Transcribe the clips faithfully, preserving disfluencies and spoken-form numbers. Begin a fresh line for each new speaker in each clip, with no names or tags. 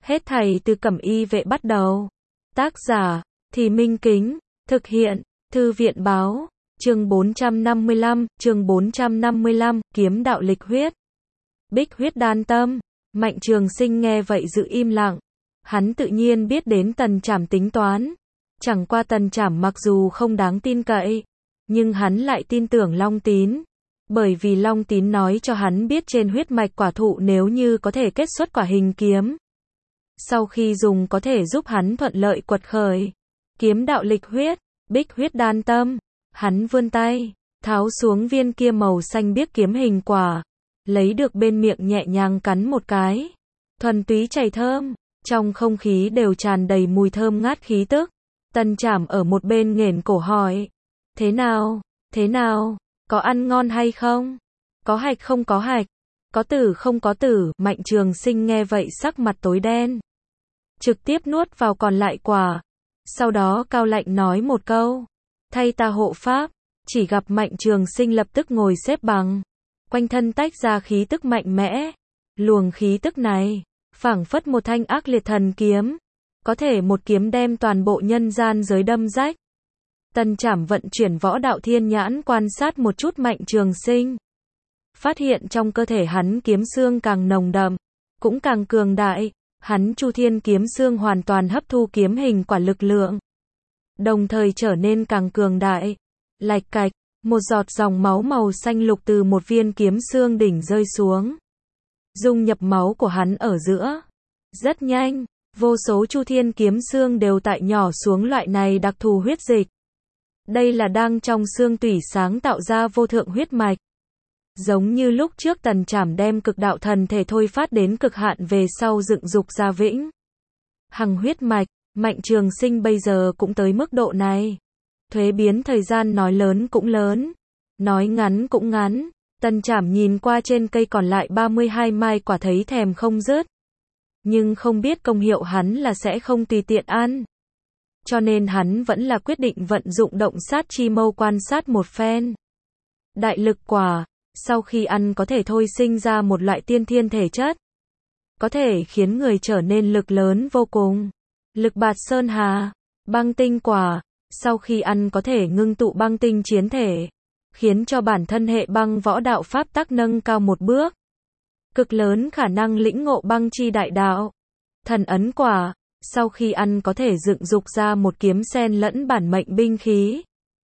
Hết thảy từ Cẩm Y Vệ bắt đầu. Tác giả, Thì Minh Kính, thực hiện, Thư viện báo, chương bốn trăm năm mươi lăm, chương bốn trăm năm mươi lăm, kiếm đạo lịch huyết. Bích huyết đan tâm, Mạnh Trường Sinh nghe vậy giữ im lặng. Hắn tự nhiên biết đến Tần Trảm tính toán. Chẳng qua Tần Trảm mặc dù không đáng tin cậy, nhưng hắn lại tin tưởng Long Tín. Bởi vì Long Tín nói cho hắn biết trên huyết mạch quả thụ nếu như có thể kết xuất quả hình kiếm, sau khi dùng có thể giúp hắn thuận lợi quật khởi. Kiếm đạo lịch huyết, bích huyết đan tâm. Hắn vươn tay, tháo xuống viên kia màu xanh biếc kiếm hình quả, lấy được bên miệng nhẹ nhàng cắn một cái. Thuần túy chảy thơm, trong không khí đều tràn đầy mùi thơm ngát khí tức. Tần Trảm ở một bên nghển cổ hỏi, thế nào, thế nào, có ăn ngon hay không? Có hạch không có hạch? Có tử không có tử? Mạnh Trường Sinh nghe vậy sắc mặt tối đen, trực tiếp nuốt vào còn lại quả. Sau đó cao lạnh nói một câu, thay ta hộ pháp. Chỉ gặp Mạnh Trường Sinh lập tức ngồi xếp bằng, quanh thân tách ra khí tức mạnh mẽ. Luồng khí tức này, phảng phất một thanh ác liệt thần kiếm, có thể một kiếm đem toàn bộ nhân gian giới đâm rách. Tần Trảm vận chuyển võ đạo thiên nhãn quan sát một chút Mạnh Trường Sinh, phát hiện trong cơ thể hắn kiếm xương càng nồng đậm, cũng càng cường đại. Hắn Chu Thiên kiếm xương hoàn toàn hấp thu kiếm hình quả lực lượng, đồng thời trở nên càng cường đại. Lạch cạch, một giọt dòng máu màu xanh lục từ một viên kiếm xương đỉnh rơi xuống, dung nhập máu của hắn ở giữa. Rất nhanh, vô số Chu Thiên kiếm xương đều tại nhỏ xuống loại này đặc thù huyết dịch. Đây là đang trong xương tủy sáng tạo ra vô thượng huyết mạch. Giống như lúc trước Tần Trảm đem cực đạo thần thể thôi phát đến cực hạn về sau dựng dục ra vĩnh hằng huyết mạch, Mạnh Trường Sinh bây giờ cũng tới mức độ này. Thuế biến thời gian nói lớn cũng lớn, nói ngắn cũng ngắn. Tần Trảm nhìn qua trên cây còn lại ba mươi hai mai quả thấy thèm không dứt. Nhưng không biết công hiệu hắn là sẽ không tùy tiện ăn. Cho nên hắn vẫn là quyết định vận dụng động sát chi mâu quan sát một phen. Đại lực quả, sau khi ăn có thể thôi sinh ra một loại tiên thiên thể chất, có thể khiến người trở nên lực lớn vô cùng. Lực bạt sơn hà. Băng tinh quả, sau khi ăn có thể ngưng tụ băng tinh chiến thể, khiến cho bản thân hệ băng võ đạo pháp tắc nâng cao một bước, cực lớn khả năng lĩnh ngộ băng chi đại đạo. Thần ấn quả, sau khi ăn có thể dựng dục ra một kiếm sen lẫn bản mệnh binh khí,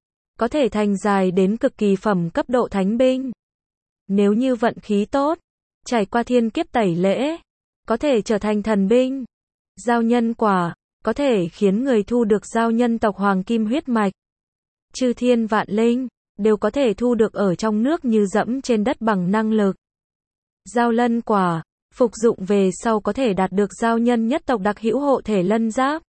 có thể thành dài đến cực kỳ phẩm cấp độ thánh binh. Nếu như vận khí tốt, trải qua thiên kiếp tẩy lễ, có thể trở thành thần binh. Giao nhân quả, có thể khiến người thu được giao nhân tộc hoàng kim huyết mạch. Chư thiên vạn linh, đều có thể thu được ở trong nước như dẫm trên đất bằng năng lực. Giao lân quả, phục dụng về sau có thể đạt được giao nhân nhất tộc đặc hữu hộ thể lân giáp.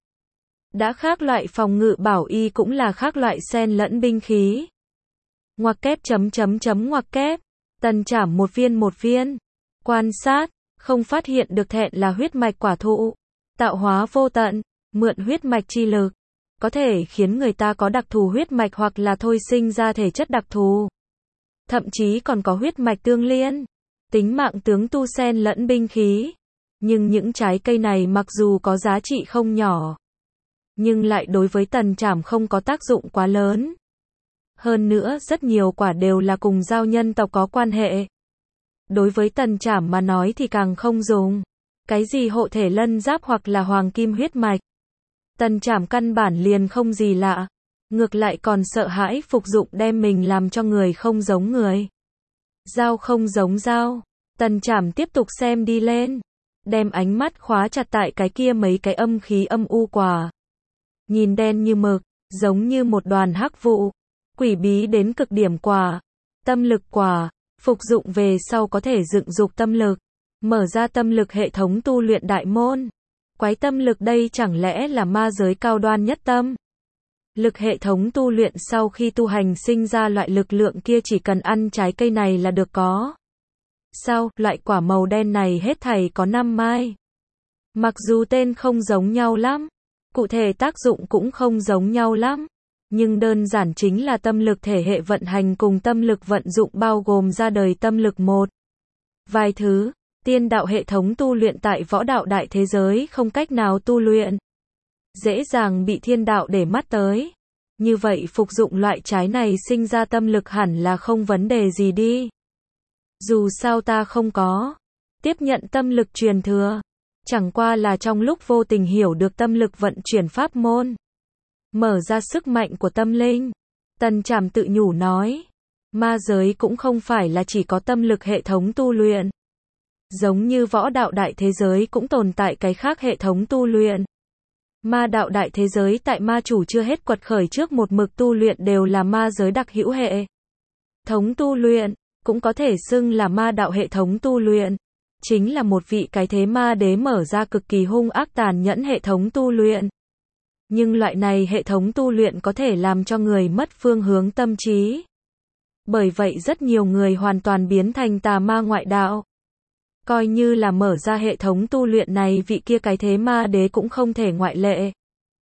Đã khác loại phòng ngự bảo y cũng là khác loại sen lẫn binh khí. Ngoặc kép chấm chấm chấm ngoặc kép. Tần Trảm một viên một viên quan sát, không phát hiện được thẹn là huyết mạch quả thụ. Tạo hóa vô tận, mượn huyết mạch chi lực, có thể khiến người ta có đặc thù huyết mạch hoặc là thôi sinh ra thể chất đặc thù. Thậm chí còn có huyết mạch tương liên, tính mạng tướng tu sen lẫn binh khí. Nhưng những trái cây này mặc dù có giá trị không nhỏ, nhưng lại đối với Tần Trảm không có tác dụng quá lớn. Hơn nữa rất nhiều quả đều là cùng giao nhân tộc có quan hệ. Đối với Tần Trảm mà nói thì càng không dùng. Cái gì hộ thể lân giáp hoặc là hoàng kim huyết mạch, Tần Trảm căn bản liền không gì lạ. Ngược lại còn sợ hãi phục dụng đem mình làm cho người không giống người. Dao không giống dao. Tần Trảm tiếp tục xem đi lên, đem ánh mắt khóa chặt tại cái kia mấy cái âm khí âm u quả. Nhìn đen như mực, giống như một đoàn hắc vụ, quỷ bí đến cực điểm quả. Tâm lực quả, phục dụng về sau có thể dựng dục tâm lực, mở ra tâm lực hệ thống tu luyện đại môn. Quái tâm lực đây chẳng lẽ là ma giới cao đoan nhất tâm? Lực hệ thống tu luyện sau khi tu hành sinh ra loại lực lượng kia chỉ cần ăn trái cây này là được có. Sao, loại quả màu đen này hết thảy có năm mai. Mặc dù tên không giống nhau lắm, cụ thể tác dụng cũng không giống nhau lắm, nhưng đơn giản chính là tâm lực thể hệ vận hành cùng tâm lực vận dụng bao gồm ra đời tâm lực một. Vài thứ, Tiên đạo hệ thống tu luyện tại võ đạo đại thế giới không cách nào tu luyện. Dễ dàng bị thiên đạo để mắt tới. Như vậy phục dụng loại trái này sinh ra tâm lực hẳn là không vấn đề gì đi. Dù sao ta không có tiếp nhận tâm lực truyền thừa. Chẳng qua là trong lúc vô tình hiểu được tâm lực vận chuyển pháp môn. Mở ra sức mạnh của tâm linh. Tần Trảm tự nhủ nói. Ma giới cũng không phải là chỉ có tâm lực hệ thống tu luyện. Giống như võ đạo đại thế giới cũng tồn tại cái khác hệ thống tu luyện. Ma đạo đại thế giới tại ma chủ chưa hết quật khởi trước một mực tu luyện đều là ma giới đặc hữu hệ thống tu luyện, cũng có thể xưng là ma đạo hệ thống tu luyện. Chính là một vị cái thế ma đế mở ra cực kỳ hung ác tàn nhẫn hệ thống tu luyện. Nhưng loại này hệ thống tu luyện có thể làm cho người mất phương hướng tâm trí. Bởi vậy rất nhiều người hoàn toàn biến thành tà ma ngoại đạo. Coi như là mở ra hệ thống tu luyện này vị kia cái thế ma đế cũng không thể ngoại lệ.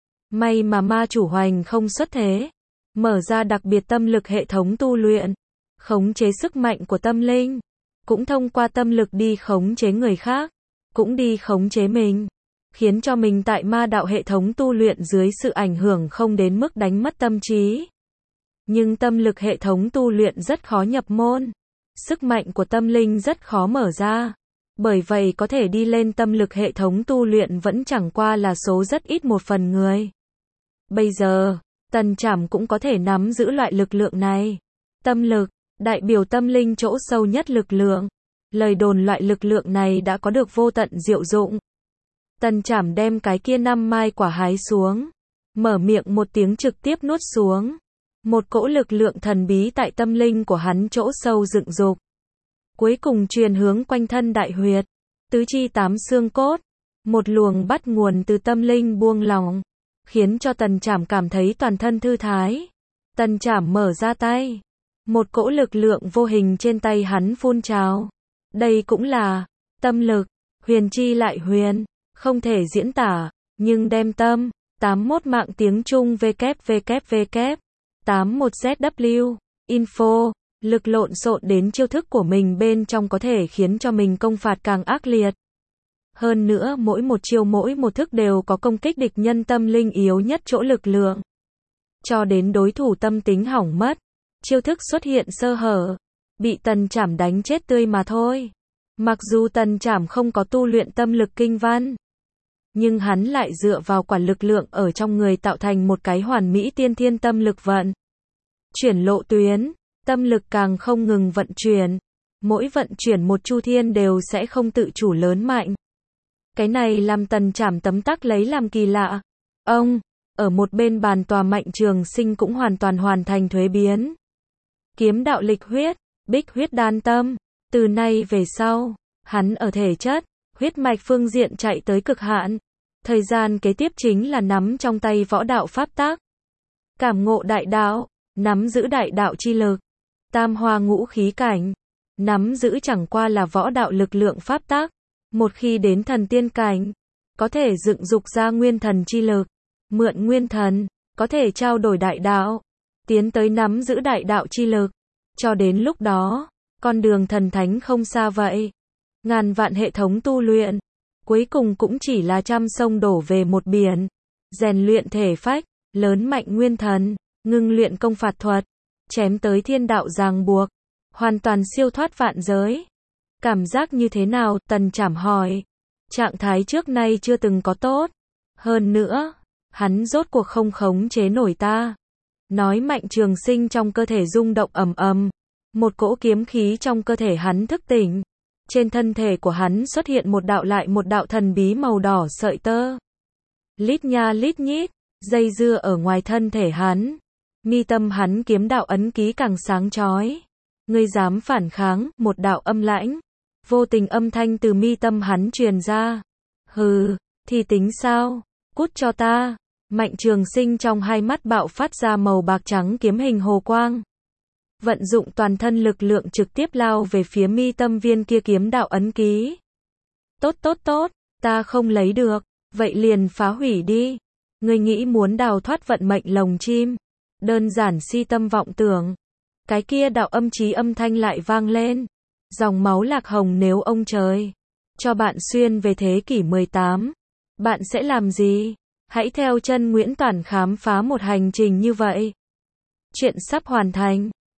May mà ma chủ hoành không xuất thế. Mở ra đặc biệt tâm lực hệ thống tu luyện. Khống chế sức mạnh của tâm linh. Cũng thông qua tâm lực đi khống chế người khác. Cũng đi khống chế mình. Khiến cho mình tại ma đạo hệ thống tu luyện dưới sự ảnh hưởng không đến mức đánh mất tâm trí. Nhưng tâm lực hệ thống tu luyện rất khó nhập môn. Sức mạnh của tâm linh rất khó mở ra. Bởi vậy có thể đi lên tâm lực hệ thống tu luyện vẫn chẳng qua là số rất ít một phần người. Bây giờ, Tần Trảm cũng có thể nắm giữ loại lực lượng này. Tâm lực, đại biểu tâm linh chỗ sâu nhất lực lượng. Lời đồn loại lực lượng này đã có được vô tận diệu dụng. Tần Trảm đem cái kia năm mai quả hái xuống. Mở miệng một tiếng trực tiếp nuốt xuống. Một cỗ lực lượng thần bí tại tâm linh của hắn chỗ sâu dựng dục. Cuối cùng truyền hướng quanh thân đại huyệt. Tứ chi tám xương cốt. Một luồng bắt nguồn từ tâm linh buông lỏng. Khiến cho Tần Trảm cảm thấy toàn thân thư thái. Tần Trảm mở ra tay. Một cỗ lực lượng vô hình trên tay hắn phun trào. Đây cũng là tâm lực. Huyền chi lại huyền. Không thể diễn tả. Nhưng đem tâm. tám mốt mạng tiếng Trung www. tám mốt Z W. Info. Lực lộn xộn đến chiêu thức của mình bên trong có thể khiến cho mình công phạt càng ác liệt. Hơn nữa mỗi một chiêu mỗi một thức đều có công kích địch nhân tâm linh yếu nhất chỗ lực lượng. Cho đến đối thủ tâm tính hỏng mất. Chiêu thức xuất hiện sơ hở. Bị Tần Trảm đánh chết tươi mà thôi. Mặc dù Tần Trảm không có tu luyện tâm lực kinh văn. Nhưng hắn lại dựa vào quả lực lượng ở trong người tạo thành một cái hoàn mỹ tiên thiên tâm lực vận. Chuyển lộ tuyến. Tâm lực càng không ngừng vận chuyển. Mỗi vận chuyển một chu thiên đều sẽ không tự chủ lớn mạnh. Cái này làm Tần Trảm tấm tắc lấy làm kỳ lạ. Ông, ở một bên bàn tòa Mạnh Trường Sinh cũng hoàn toàn hoàn thành thuế biến. Kiếm đạo lịch huyết, bích huyết đan tâm. Từ nay về sau, hắn ở thể chất, huyết mạch phương diện chạy tới cực hạn. Thời gian kế tiếp chính là nắm trong tay võ đạo pháp tắc. Cảm ngộ đại đạo, nắm giữ đại đạo chi lực. Tam hoa ngũ khí cảnh. Nắm giữ chẳng qua là võ đạo lực lượng pháp tắc. Một khi đến thần tiên cảnh, có thể dựng dục ra nguyên thần chi lực. Mượn nguyên thần, có thể trao đổi đại đạo. Tiến tới nắm giữ đại đạo chi lực. Cho đến lúc đó, con đường thần thánh không xa vậy. Ngàn vạn hệ thống tu luyện. Cuối cùng cũng chỉ là trăm sông đổ về một biển. Rèn luyện thể phách, lớn mạnh nguyên thần, ngưng luyện công phạt thuật. Chém tới thiên đạo ràng buộc. Hoàn toàn siêu thoát vạn giới. Cảm giác như thế nào? Tần Trảm hỏi. Trạng thái trước nay chưa từng có tốt. Hơn nữa, hắn rốt cuộc không khống chế nổi ta. Nói Mạnh Trường Sinh trong cơ thể rung động ầm ầm. Một cỗ kiếm khí trong cơ thể hắn thức tỉnh. Trên thân thể của hắn xuất hiện một đạo lại một đạo thần bí màu đỏ sợi tơ. Lít nha lít nhít, dây dưa ở ngoài thân thể hắn. Mi tâm hắn kiếm đạo ấn ký càng sáng chói. Ngươi dám phản kháng? Một đạo âm lãnh, vô tình âm thanh từ mi tâm hắn truyền ra. Hừ, thì tính sao? Cút cho ta. Mạnh Trường Sinh trong hai mắt bạo phát ra màu bạc trắng kiếm hình hồ quang. Vận dụng toàn thân lực lượng trực tiếp lao về phía mi tâm viên kia kiếm đạo ấn ký. Tốt tốt tốt, ta không lấy được, vậy liền phá hủy đi. Ngươi nghĩ muốn đào thoát vận mệnh lồng chim? Đơn giản si tâm vọng tưởng. Cái kia đạo âm chí âm thanh lại vang lên. Dòng máu lạc hồng nếu ông trời. cho bạn xuyên về thế kỷ mười tám. Bạn sẽ làm gì? Hãy theo chân Nguyễn Toản khám phá một hành trình như vậy. Chuyện sắp hoàn thành.